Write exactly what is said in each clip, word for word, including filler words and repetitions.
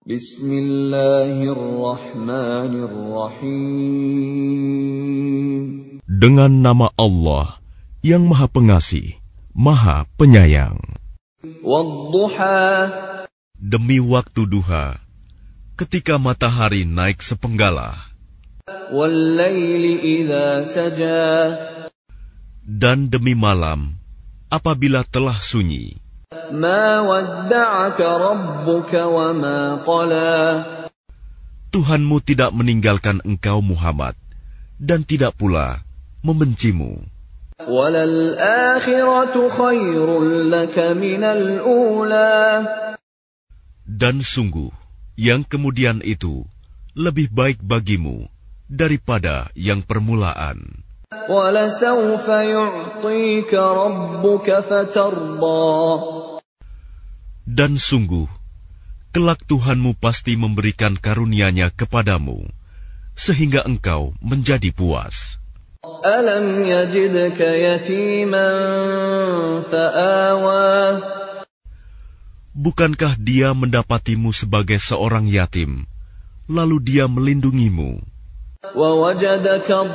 Bismillahirrahmanirrahim. Dengan nama Allah yang Maha Pengasih, Maha Penyayang. Wadduha. Demi waktu duha, ketika matahari naik sepenggalah. Wallaili idza saja. Dan demi malam, apabila telah sunyi. Ma wadda'aka rabbuka wa ma qala. Tuhanmu tidak meninggalkan engkau Muhammad, dan tidak pula membencimu. Walal akhiratu khairul laka minal ula. Dan sungguh, yang kemudian itu lebih baik bagimu daripada yang permulaan. Walasawfa yu'tika rabbuka fatarda. Dan sungguh, kelak Tuhanmu pasti memberikan karunia-Nya kepadamu, sehingga engkau menjadi puas. Alam yajidka yatiman fa'awa. Bukankah Dia mendapatimu sebagai seorang yatim, lalu Dia melindungimu? Wa wajadaka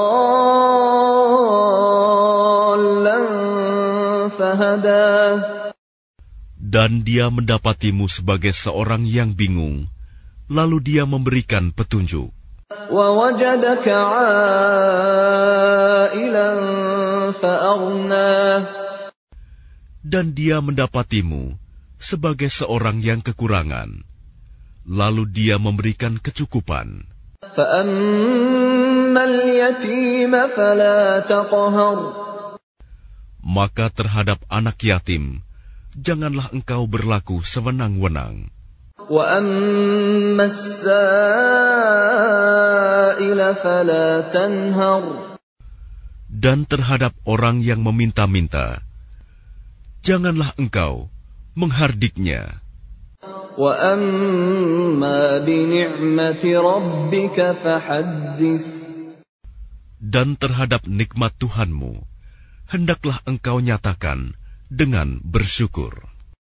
dhallan fahada. Dan Dia mendapatimu sebagai seorang yang bingung, lalu Dia memberikan petunjuk. Wa wajadaka 'ailan fa'aghna. Dan Dia mendapatimu sebagai seorang yang kekurangan, lalu Dia memberikan kecukupan. Fa'ammal yatima fala taqhar. Maka terhadap anak yatim, janganlah engkau berlaku sewenang-wenang. Wa ammas sa'ila fala tanhar. Dan terhadap orang yang meminta-minta, janganlah engkau menghardiknya. Wa amma bi ni'mati rabbika fahaddits. Dan terhadap nikmat Tuhanmu, hendaklah engkau nyatakan dengan bersyukur.